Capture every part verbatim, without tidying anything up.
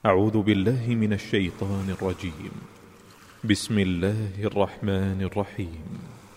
أعوذ بالله من الشيطان الرجيم. بسم الله الرحمن الرحيم.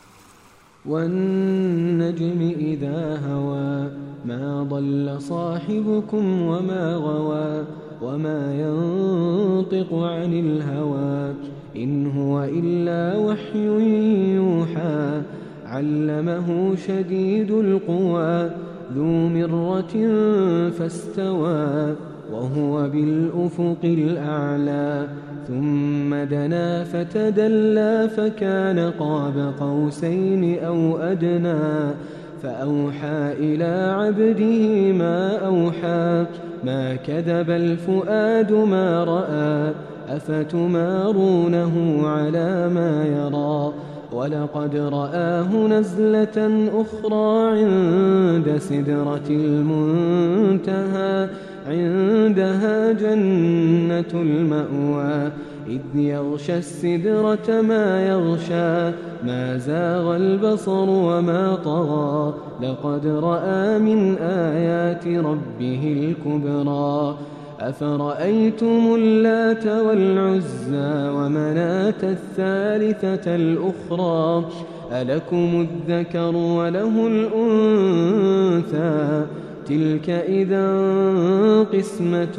والنجم إذا هوى ما ضل صاحبكم وما غوى وما ينطق عن الهوى إن هو إلا وحي يوحى علمه شديد القوى ذو مرة فاستوى وهو بالأفق الأعلى ثم دنا فتدلى فكان قاب قوسين أو أدنى فأوحى إلى عبده ما أوحى ما كذب الفؤاد ما رأى أفتمارونه على ما يرى ولقد رآه نزلة أخرى عند سدرة المنتهى عندها جنة المأوى إذ يغشى السدرة ما يغشى ما زاغ البصر وما طغى لقد رأى من آيات ربه الكبرى أفرأيتم اللات والعزى ومناة الثالثة الأخرى ألكم الذكر وله الأنثى تلك إذا قسمة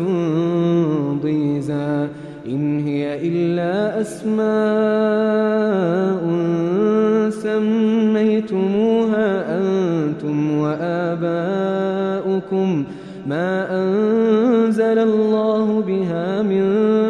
ضيزى إن هي إلا أسماء سميتموها أنتم وآباؤكم ما أنزل الله بها من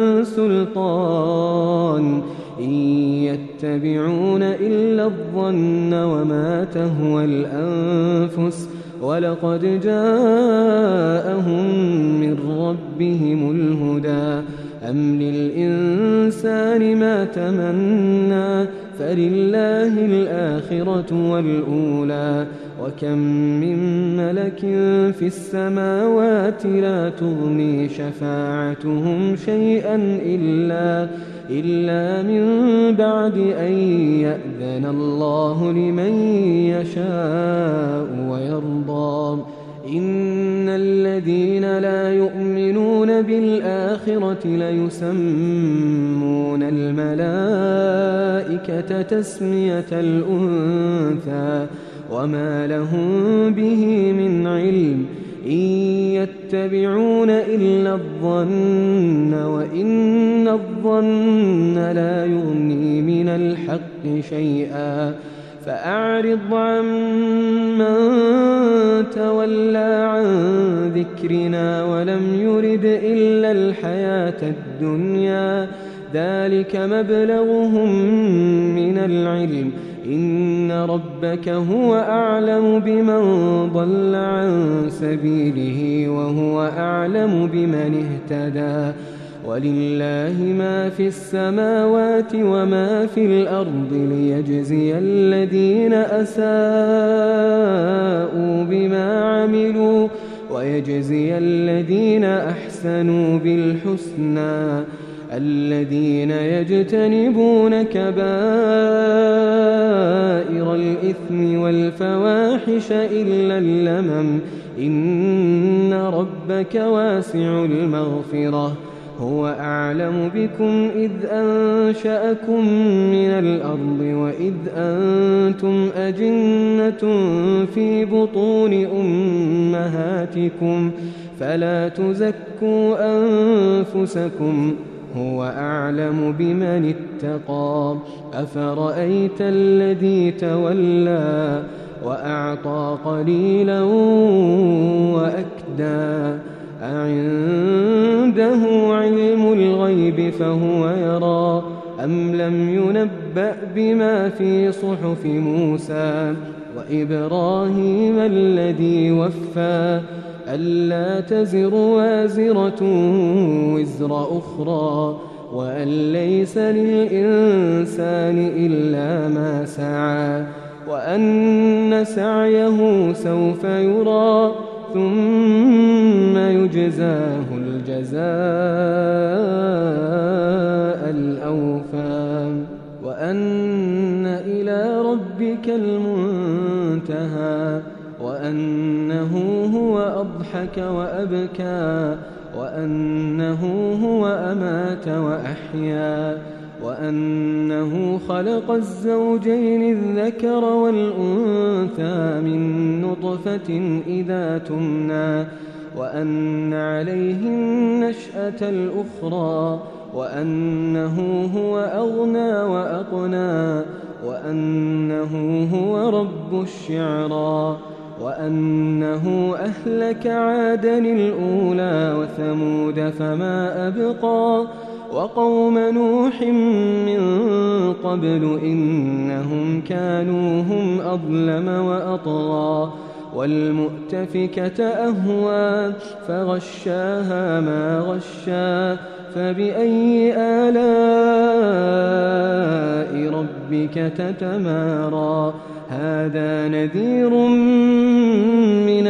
سلطان إن يتبعون إلا الظن وما تهوى الأنفس ولقد جاءهم من ربهم الهدى أم للإنسان ما تمنى فلله الآخرة والأولى وكم من ملك في السماوات لا تغني شفاعتهم شيئا إلا, إلا من بعد أن يأذن الله لمن يشاء ويرضى إن الذين لا يؤمنون بالآخرة ليسمون الملائكة تسمية الأنثى وما لهم به من علم إن يتبعون إلا الظن وإن الظن لا يغني من الحق شيئا فأعرض عن من تولى عن ذكرنا ولم يرد إلا الحياة الدنيا ذلك مبلغهم من العلم إن ربك هو أعلم بمن ضل عن سبيله وهو أعلم بمن اهتدى ولله ما في السماوات وما في الأرض ليجزي الذين أساءوا بما عملوا ويجزي الذين أحسنوا بالحسنى الذين يجتنبون كبائر الإثم والفواحش إلا اللمم إن ربك واسع المغفرة هو أعلم بكم إذ أنشأكم من الأرض وإذ أنتم أجنة في بطون أمهاتكم فلا تزكوا أنفسكم هو أعلم بمن اتقى أفرأيت الذي تولى وأعطى قليلا وأكدى أعنده علم الغيب فهو يرى أم لم ينبأ بما في صحف موسى وإبراهيم الذي وفى ألا تزر وازرة وزر أخرى وأن ليس للإنسان إلا ما سعى وأن سعيه سوف يرى ثم يجزاه الجزاء الأوفى وأن إلى ربك المنتهى وأنه هو أضحك وأبكى وأنه هو أمات وأحيا وأنه خلق الزوجين الذكر والأنثى من نطفة إذا تمنى وأن عليه النشأة الأخرى وأنه هو أغنى وأقنى وأنه هو رب الشعرى وأنه أهلك عادا الأولى وثمود فما أبقى وقوم نوح من قبل إنهم كانوا هم أظلم وأطغى والمؤتفكة أهوى فغشاها ما غشا فبأي آلاء ربك تتمارى هذا نذير من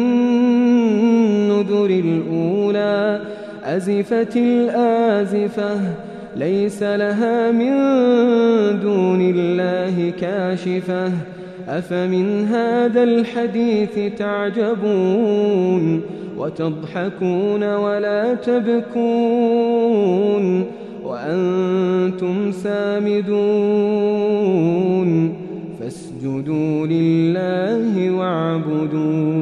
النذر الأولى أزفت الآزفة ليس لها من دون الله كاشفة أفمن هذا الحديث تعجبون وتضحكون ولا تبكون وأنتم سامدون فاسجدوا لله واعبدوا